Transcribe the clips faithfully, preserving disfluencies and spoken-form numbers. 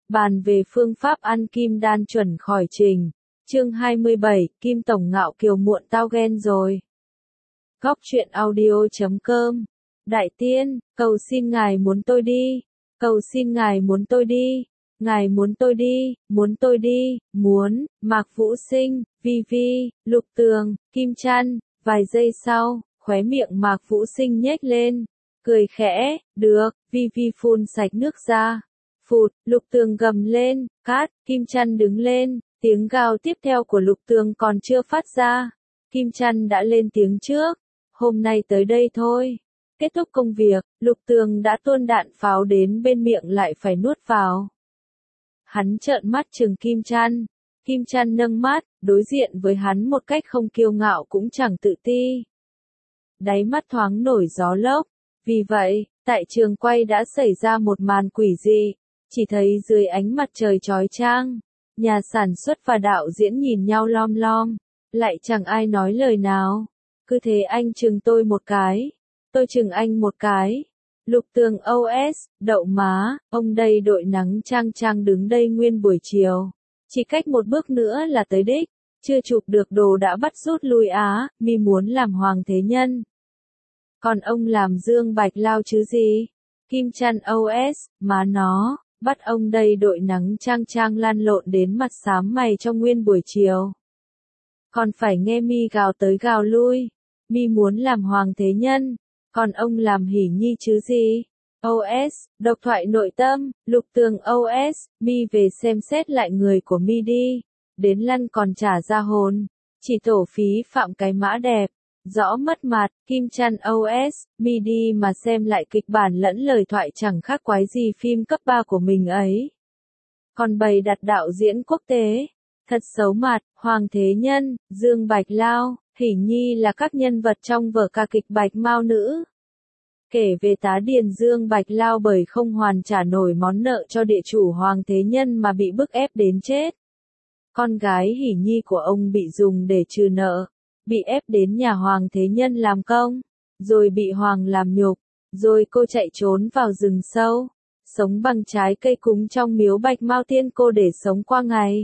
Bàn về phương pháp ăn kim đan chuẩn khỏi trình. Chương hai mươi bảy, Kim Tổng ngạo kiều muộn tao ghen rồi. Góc truyện audio chấm com. Đại tiên, cầu xin ngài muốn tôi đi. Cầu xin ngài muốn tôi đi. Ngài muốn tôi đi, muốn tôi đi, muốn, Mạc Vũ Sinh, Vi Vi, Lục Tường, Kim Trăn. Vài giây sau, khóe miệng Mạc Vũ Sinh nhếch lên. Cười khẽ, được, Vi Vi phun sạch nước ra. Phụt, Lục Tường gầm lên, cát, Kim Trăn đứng lên, tiếng gào tiếp theo của Lục Tường còn chưa phát ra. Kim Trăn đã lên tiếng trước, hôm nay tới đây thôi. Kết thúc công việc, Lục Tường đã tuôn đạn pháo đến bên miệng lại phải nuốt vào. Hắn trợn mắt trừng Kim Trăn. Kim Trăn nâng mắt, đối diện với hắn một cách không kiêu ngạo cũng chẳng tự ti. Đáy mắt thoáng nổi gió lốc. Vì vậy, tại trường quay đã xảy ra một màn quỷ dị. Chỉ thấy dưới ánh mặt trời chói chang, nhà sản xuất và đạo diễn nhìn nhau lom lom. Lại chẳng ai nói lời nào. Cứ thế anh chừng tôi một cái. Tôi chừng anh một cái. Lục Tường ô ét, đậu má, ông đây đội nắng chang chang đứng đây nguyên buổi chiều. Chỉ cách một bước nữa là tới đích. Chưa chụp được đồ đã bắt rút lui á, mi muốn làm hoàng thế nhân. Còn ông làm Dương Bạch Lao chứ gì? Kim Trăn ô ét, má nó, bắt ông đây đội nắng chang chang lan lộn đến mặt xám mày trong nguyên buổi chiều. Còn phải nghe mi gào tới gào lui. Mi muốn làm hoàng thế nhân. Còn ông làm hỉ nhi chứ gì? ô ét, độc thoại nội tâm, Lục Tường ô ét, mi về xem xét lại người của mi đi. Đến lăn còn trả ra hồn. Chỉ tổ phí phạm cái mã đẹp. Rõ mất mặt, Kim Trăn ô ét, mi đi mà xem lại kịch bản lẫn lời thoại chẳng khác quái gì phim cấp ba của mình ấy. Còn bày đặt đạo diễn quốc tế. Thật xấu mặt, Hoàng Thế Nhân, Dương Bạch Lao, Hỉ Nhi là các nhân vật trong vở ca kịch Bạch Mao Nữ. Kể về tá điền Dương Bạch Lao bởi không hoàn trả nổi món nợ cho địa chủ Hoàng Thế Nhân mà bị bức ép đến chết. Con gái Hỉ Nhi của ông bị dùng để trừ nợ, bị ép đến nhà Hoàng Thế Nhân làm công, rồi bị Hoàng làm nhục, rồi cô chạy trốn vào rừng sâu, sống bằng trái cây cúng trong miếu Bạch Mao Tiên Cô để sống qua ngày.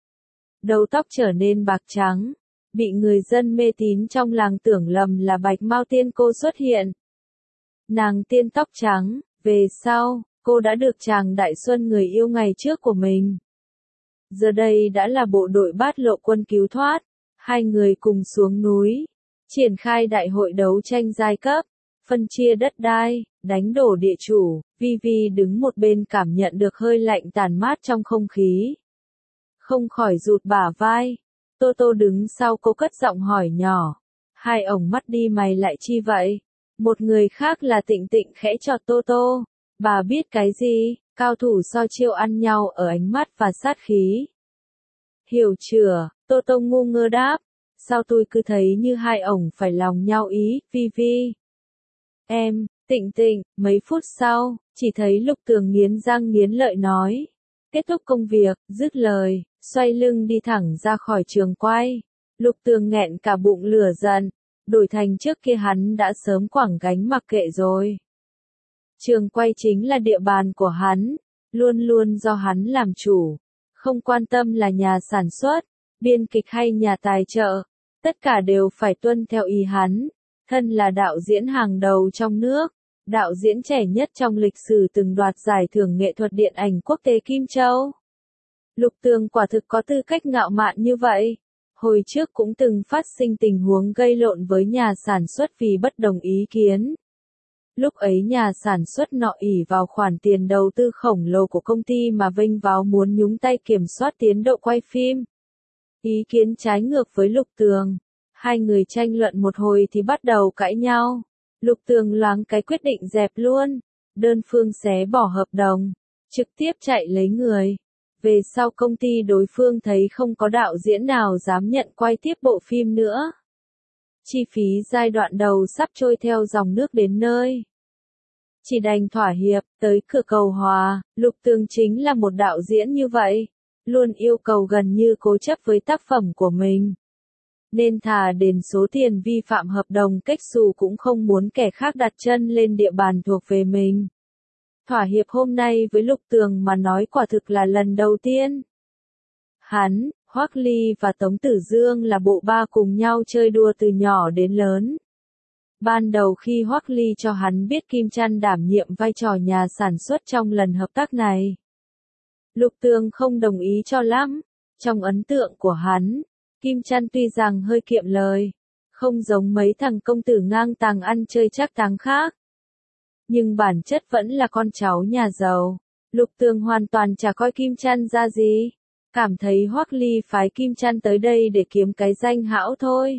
Đầu tóc trở nên bạc trắng, bị người dân mê tín trong làng tưởng lầm là Bạch Mao Tiên Cô xuất hiện. Nàng tiên tóc trắng, về sau, cô đã được chàng Đại Xuân người yêu ngày trước của mình. Giờ đây đã là bộ đội bát lộ quân cứu thoát. Hai người cùng xuống núi, triển khai đại hội đấu tranh giai cấp, phân chia đất đai, đánh đổ địa chủ. Vi Vi đứng một bên cảm nhận được hơi lạnh tàn mát trong không khí. Không khỏi rụt bả vai. Tô Tô đứng sau cô cất giọng hỏi nhỏ. Hai ổng mắt đi mày lại chi vậy? Một người khác là Tịnh Tịnh khẽ chọt Tô Tô. Bà biết cái gì? Cao thủ so chiêu ăn nhau ở ánh mắt và sát khí. Hiểu chưa? Tô Tô ngu ngơ đáp. Sao tôi cứ thấy như hai ổng phải lòng nhau ý, Vi Vi. Em, Tịnh Tịnh, mấy phút sau, chỉ thấy Lục Tường nghiến răng nghiến lợi nói. Kết thúc công việc, dứt lời, xoay lưng đi thẳng ra khỏi trường quay. Lục Tường nghẹn cả bụng lửa giận, đổi thành trước kia hắn đã sớm quẳng gánh mặc kệ rồi. Trường quay chính là địa bàn của hắn, luôn luôn do hắn làm chủ. Không quan tâm là nhà sản xuất, biên kịch hay nhà tài trợ, tất cả đều phải tuân theo ý hắn. Thân là đạo diễn hàng đầu trong nước, đạo diễn trẻ nhất trong lịch sử từng đoạt giải thưởng nghệ thuật điện ảnh quốc tế Kim Châu. Lục Tường quả thực có tư cách ngạo mạn như vậy. Hồi trước cũng từng phát sinh tình huống gây lộn với nhà sản xuất vì bất đồng ý kiến. Lúc ấy nhà sản xuất nọ ỷ vào khoản tiền đầu tư khổng lồ của công ty mà vênh váo muốn nhúng tay kiểm soát tiến độ quay phim. Ý kiến trái ngược với Lục Tường. Hai người tranh luận một hồi thì bắt đầu cãi nhau. Lục Tường loáng cái quyết định dẹp luôn. Đơn phương xé bỏ hợp đồng. Trực tiếp chạy lấy người. Về sau công ty đối phương thấy không có đạo diễn nào dám nhận quay tiếp bộ phim nữa. Chi phí giai đoạn đầu sắp trôi theo dòng nước đến nơi. Chỉ đành thỏa hiệp, tới cửa cầu hòa. Lục Tường chính là một đạo diễn như vậy. Luôn yêu cầu gần như cố chấp với tác phẩm của mình. Nên thà đền số tiền vi phạm hợp đồng cách xù cũng không muốn kẻ khác đặt chân lên địa bàn thuộc về mình. Thỏa hiệp hôm nay với Lục Tường mà nói quả thực là lần đầu tiên. Hắn, Hoắc Ly và Tống Tử Dương là bộ ba cùng nhau chơi đùa từ nhỏ đến lớn. Ban đầu khi Hoắc Ly cho hắn biết Kim Chăn đảm nhiệm vai trò nhà sản xuất trong lần hợp tác này, Lục Tường không đồng ý cho lắm. Trong ấn tượng của hắn, Kim Chăn tuy rằng hơi kiệm lời, không giống mấy thằng công tử ngang tàng ăn chơi chắc táng khác, nhưng bản chất vẫn là con cháu nhà giàu. Lục Tường hoàn toàn chả coi Kim Chăn ra gì, cảm thấy Hoắc Ly phái Kim Chăn tới đây để kiếm cái danh hão thôi.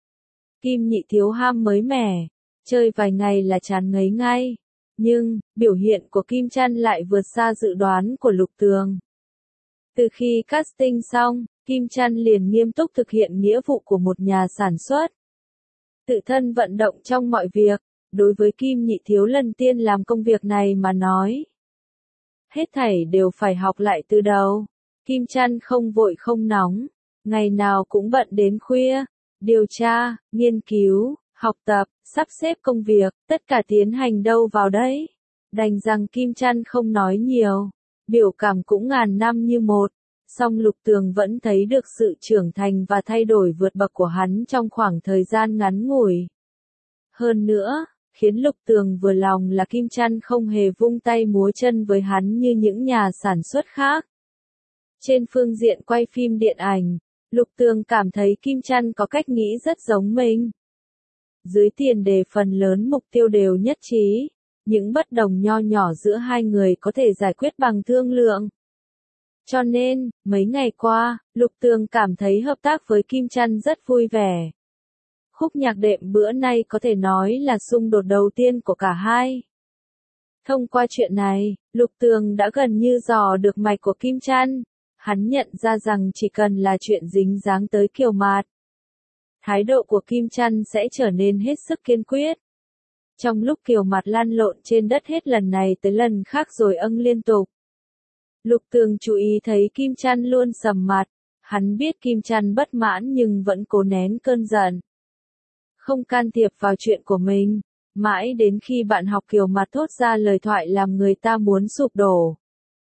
Kim Nhị Thiếu ham mới mẻ, chơi vài ngày là chán ngấy ngay, nhưng biểu hiện của Kim Chăn lại vượt xa dự đoán của Lục Tường. Từ khi casting xong, Kim Chăn liền nghiêm túc thực hiện nghĩa vụ của một nhà sản xuất. Tự thân vận động trong mọi việc, đối với Kim Nhị Thiếu lần tiên làm công việc này mà nói, hết thảy đều phải học lại từ đầu. Kim Chăn không vội không nóng, ngày nào cũng bận đến khuya, điều tra, nghiên cứu, học tập, sắp xếp công việc, tất cả tiến hành đâu vào đấy. Đành rằng Kim Chăn không nói nhiều, biểu cảm cũng ngàn năm như một, song Lục Tường vẫn thấy được sự trưởng thành và thay đổi vượt bậc của hắn trong khoảng thời gian ngắn ngủi. Hơn nữa, khiến Lục Tường vừa lòng là Kim Chăn không hề vung tay múa chân với hắn như những nhà sản xuất khác. Trên phương diện quay phim điện ảnh, Lục Tường cảm thấy Kim Chăn có cách nghĩ rất giống mình. Dưới tiền đề phần lớn mục tiêu đều nhất trí, những bất đồng nho nhỏ giữa hai người có thể giải quyết bằng thương lượng. Cho nên, mấy ngày qua, Lục Tường cảm thấy hợp tác với Kim Chăn rất vui vẻ. Khúc nhạc đệm bữa nay có thể nói là xung đột đầu tiên của cả hai. Thông qua chuyện này, Lục Tường đã gần như dò được mạch của Kim Chăn. Hắn nhận ra rằng chỉ cần là chuyện dính dáng tới Kiều Mạt, thái độ của Kim Chăn sẽ trở nên hết sức kiên quyết. Trong lúc Kiều Mạt lăn lộn trên đất hết lần này tới lần khác rồi âng liên tục, Lục Tường chú ý thấy Kim Chăn luôn sầm mặt. Hắn biết Kim Chăn bất mãn nhưng vẫn cố nén cơn giận, không can thiệp vào chuyện của mình, mãi đến khi bạn học Kiều Mạt thốt ra lời thoại làm người ta muốn sụp đổ.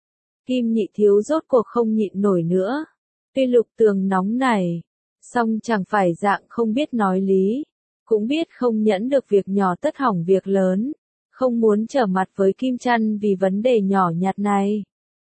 Kim Nhị Thiếu rốt cuộc không nhịn nổi nữa. Tuy Lục Tường nóng nảy, song chẳng phải dạng không biết nói lý, cũng biết không nhẫn được việc nhỏ tất hỏng việc lớn, không muốn trở mặt với Kim Chăn vì vấn đề nhỏ nhặt này.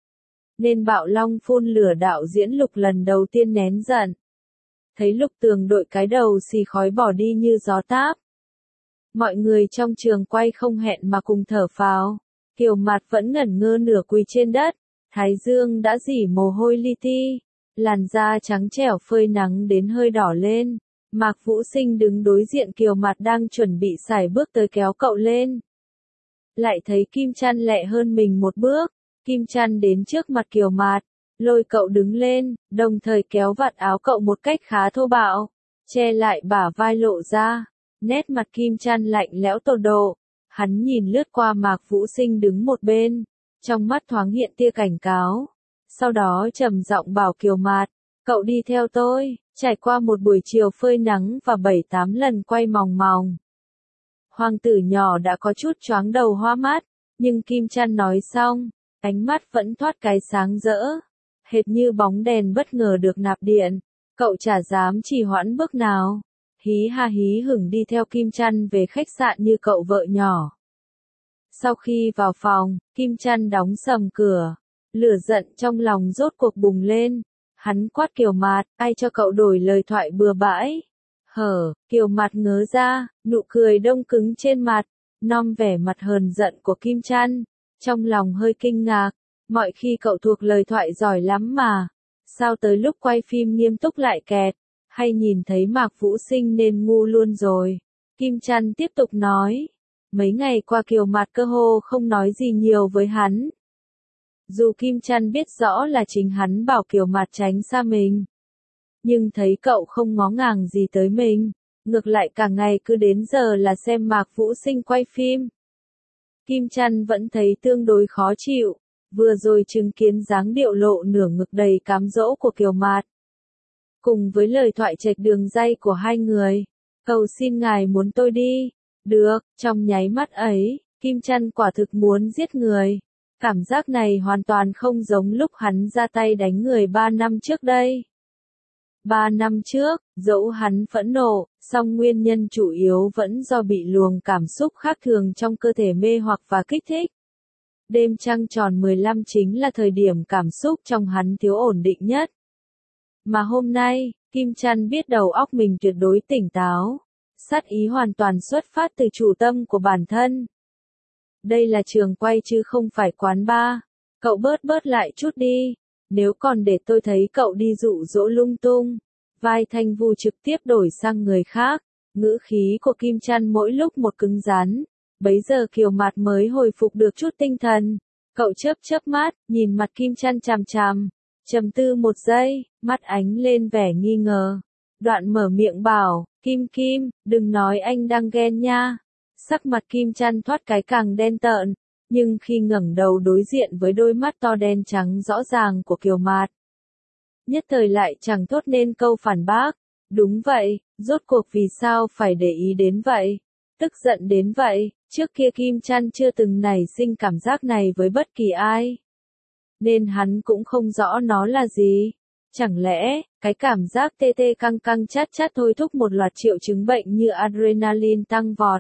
Nên bạo long phun lửa đạo diễn Lục lần đầu tiên nén giận. Thấy Lục Tường đội cái đầu xì khói bỏ đi như gió táp. Mọi người trong trường quay không hẹn mà cùng thở phào. Kiều Mạt vẫn ngẩn ngơ nửa quỳ trên đất. Thái dương đã rỉ mồ hôi li ti, làn da trắng trẻo phơi nắng đến hơi đỏ lên. Mạc Vũ Sinh đứng đối diện Kiều Mạt đang chuẩn bị sải bước tới kéo cậu lên. Lại thấy Kim Chăn lẹ hơn mình một bước, Kim Chăn đến trước mặt Kiều Mạt, lôi cậu đứng lên, đồng thời kéo vạt áo cậu một cách khá thô bạo, che lại bả vai lộ ra. Nét mặt Kim Chăn lạnh lẽo tột độ, hắn nhìn lướt qua Mạc Vũ Sinh đứng một bên. Trong mắt thoáng hiện tia cảnh cáo. Sau đó trầm giọng bảo Kiều Mạt, cậu đi theo tôi. Trải qua một buổi chiều phơi nắng và bảy tám lần quay mòng mòng, hoàng tử nhỏ đã có chút choáng đầu hoa mắt, nhưng Kim Chăn nói xong, ánh mắt vẫn thoát cái sáng rỡ, hệt như bóng đèn bất ngờ được nạp điện. Cậu chả dám trì hoãn bước nào, hí ha hí hửng đi theo Kim Chăn về khách sạn như cậu vợ nhỏ. Sau khi vào phòng, Kim Chăn đóng sầm cửa, lửa giận trong lòng rốt cuộc bùng lên. Hắn quát Kiều Mạt, ai cho cậu đổi lời thoại bừa bãi? Hở, Kiều Mạt ngớ ra, nụ cười đông cứng trên mặt, nom vẻ mặt hờn giận của Kim Chăn. Trong lòng hơi kinh ngạc, mọi khi cậu thuộc lời thoại giỏi lắm mà. Sao tới lúc quay phim nghiêm túc lại kẹt, hay nhìn thấy Mạc Vũ Sinh nên ngu luôn rồi. Kim Chăn tiếp tục nói. Mấy ngày qua Kiều Mạt cơ hồ không nói gì nhiều với hắn. Dù Kim Chăn biết rõ là chính hắn bảo Kiều Mạt tránh xa mình, nhưng thấy cậu không ngó ngàng gì tới mình, ngược lại cả ngày cứ đến giờ là xem Mạc Vũ Sinh quay phim. Kim Chăn vẫn thấy tương đối khó chịu, vừa rồi chứng kiến dáng điệu lộ nửa ngực đầy cám dỗ của Kiều Mạt, cùng với lời thoại chệch đường ray của hai người. Cầu xin ngài muốn tôi đi. Được, trong nháy mắt ấy, Kim Chăn quả thực muốn giết người. Cảm giác này hoàn toàn không giống lúc hắn ra tay đánh người ba năm trước đây. Ba năm trước, dẫu hắn phẫn nộ, song nguyên nhân chủ yếu vẫn do bị luồng cảm xúc khác thường trong cơ thể mê hoặc và kích thích. Đêm trăng tròn mười lăm chính là thời điểm cảm xúc trong hắn thiếu ổn định nhất. Mà hôm nay, Kim Chăn biết đầu óc mình tuyệt đối tỉnh táo. Sát ý hoàn toàn xuất phát từ chủ tâm của bản thân. Đây là trường quay chứ không phải quán bar. Cậu bớt bớt lại chút đi. Nếu còn để tôi thấy cậu đi dụ dỗ lung tung. Vai Thanh Vu trực tiếp đổi sang người khác. Ngữ khí của Kim Chăn mỗi lúc một cứng rắn. Bấy giờ Kiều Mạt mới hồi phục được chút tinh thần. Cậu chớp chớp mắt, nhìn mặt Kim Chăn chằm chằm. Trầm tư một giây, mắt ánh lên vẻ nghi ngờ. Đoạn mở miệng bảo, Kim Kim, đừng nói anh đang ghen nha. Sắc mặt Kim Chăn thoát cái càng đen tợn, nhưng khi ngẩng đầu đối diện với đôi mắt to đen trắng rõ ràng của Kiều Mạt, nhất thời lại chẳng thốt nên câu phản bác. Đúng vậy, rốt cuộc vì sao phải để ý đến vậy? Tức giận đến vậy, trước kia Kim Chăn chưa từng nảy sinh cảm giác này với bất kỳ ai. Nên hắn cũng không rõ nó là gì. Chẳng lẽ, cái cảm giác tê tê căng căng chát chát thôi thúc một loạt triệu chứng bệnh như adrenaline tăng vọt,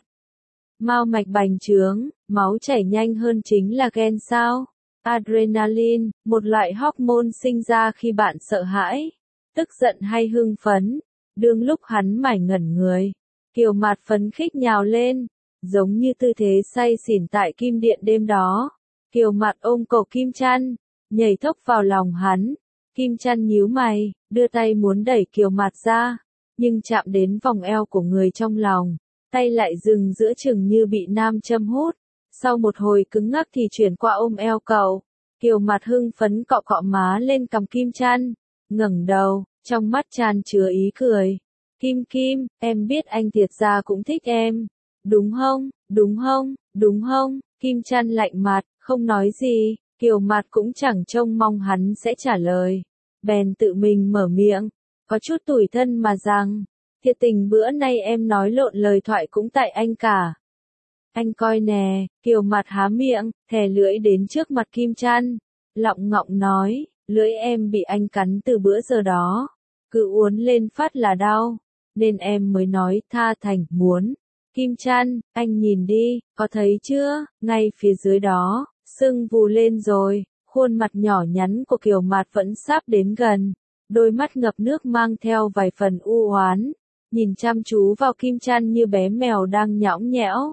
mao mạch bành trướng, máu chảy nhanh hơn chính là ghen sao? Adrenaline, một loại hormone sinh ra khi bạn sợ hãi, tức giận hay hưng phấn. Đương lúc hắn mải ngẩn người, Kiều Mạt phấn khích nhào lên, giống như tư thế say xỉn tại kim điện đêm đó. Kiều Mạt ôm cổ Kim Chăn, nhảy thốc vào lòng hắn. Kim Chăn nhíu mày, đưa tay muốn đẩy Kiều Mạt ra, nhưng chạm đến vòng eo của người trong lòng, tay lại dừng giữa chừng như bị nam châm hút. Sau một hồi cứng ngắc thì chuyển qua ôm eo cậu. Kiều Mạt hưng phấn cọ cọ má lên cằm Kim Chăn, ngẩng đầu, trong mắt tràn chứa ý cười. Kim Kim, em biết anh thiệt ra cũng thích em. Đúng không, đúng không, đúng không? Kim Chăn lạnh mặt, không nói gì. Kiều Mạt cũng chẳng trông mong hắn sẽ trả lời. Bèn tự mình mở miệng, có chút tủi thân mà rằng, thiệt tình bữa nay em nói lộn lời thoại cũng tại anh cả. Anh coi nè. Kiều Mạt há miệng, thè lưỡi đến trước mặt Kim Chăn, lọng ngọng nói, lưỡi em bị anh cắn từ bữa giờ đó, cứ uốn lên phát là đau, nên em mới nói tha thành muốn. Kim Chăn, anh nhìn đi, có thấy chưa, ngay phía dưới đó, sưng vù lên rồi. Khuôn mặt nhỏ nhắn của Kiều Mạt vẫn sắp đến gần, đôi mắt ngập nước mang theo vài phần u oán, nhìn chăm chú vào Kim Chăn như bé mèo đang nhõng nhẽo.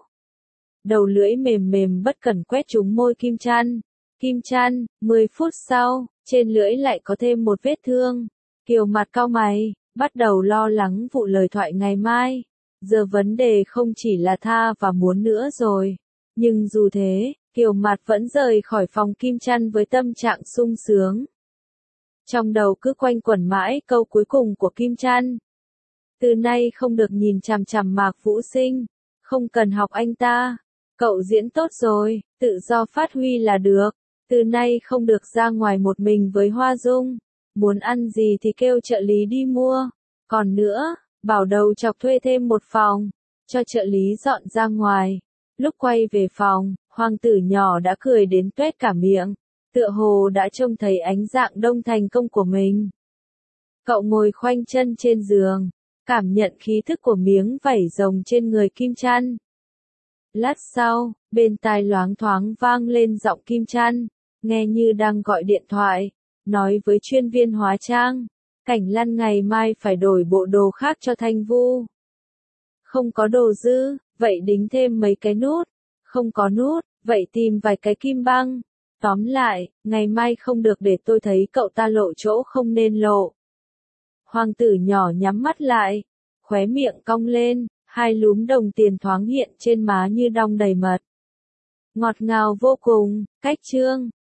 Đầu lưỡi mềm mềm bất cẩn quét trúng môi Kim Chăn. Kim Chăn, mười phút sau, trên lưỡi lại có thêm một vết thương. Kiều Mạt cau mày, bắt đầu lo lắng vụ lời thoại ngày mai. Giờ vấn đề không chỉ là tha và muốn nữa rồi. Nhưng dù thế, Kiều Mạt vẫn rời khỏi phòng Kim Chăn với tâm trạng sung sướng. Trong đầu cứ quanh quẩn mãi câu cuối cùng của Kim Chăn. Từ nay không được nhìn chằm chằm Mạc Vũ Sinh, không cần học anh ta. Cậu diễn tốt rồi, tự do phát huy là được. Từ nay không được ra ngoài một mình với Hoa Dung. Muốn ăn gì thì kêu trợ lý đi mua. Còn nữa, bảo đầu chọc thuê thêm một phòng, cho trợ lý dọn ra ngoài. Lúc quay về phòng, hoàng tử nhỏ đã cười đến tuét cả miệng, tựa hồ đã trông thấy ánh dạng đông thành công của mình. Cậu ngồi khoanh chân trên giường, cảm nhận khí thức của miếng vảy rồng trên người Kim Chăn. Lát sau, bên tai loáng thoáng vang lên giọng Kim Chăn, nghe như đang gọi điện thoại, nói với chuyên viên hóa trang, Cảnh Lăn ngày mai phải đổi bộ đồ khác cho Thanh Vu. Không có đồ dư, vậy đính thêm mấy cái nút. Không có nút, vậy tìm vài cái kim băng. Tóm lại, ngày mai không được để tôi thấy cậu ta lộ chỗ không nên lộ. Hoàng tử nhỏ nhắm mắt lại, khóe miệng cong lên, hai lúm đồng tiền thoáng hiện trên má như đong đầy mật. Ngọt ngào vô cùng, cách chương.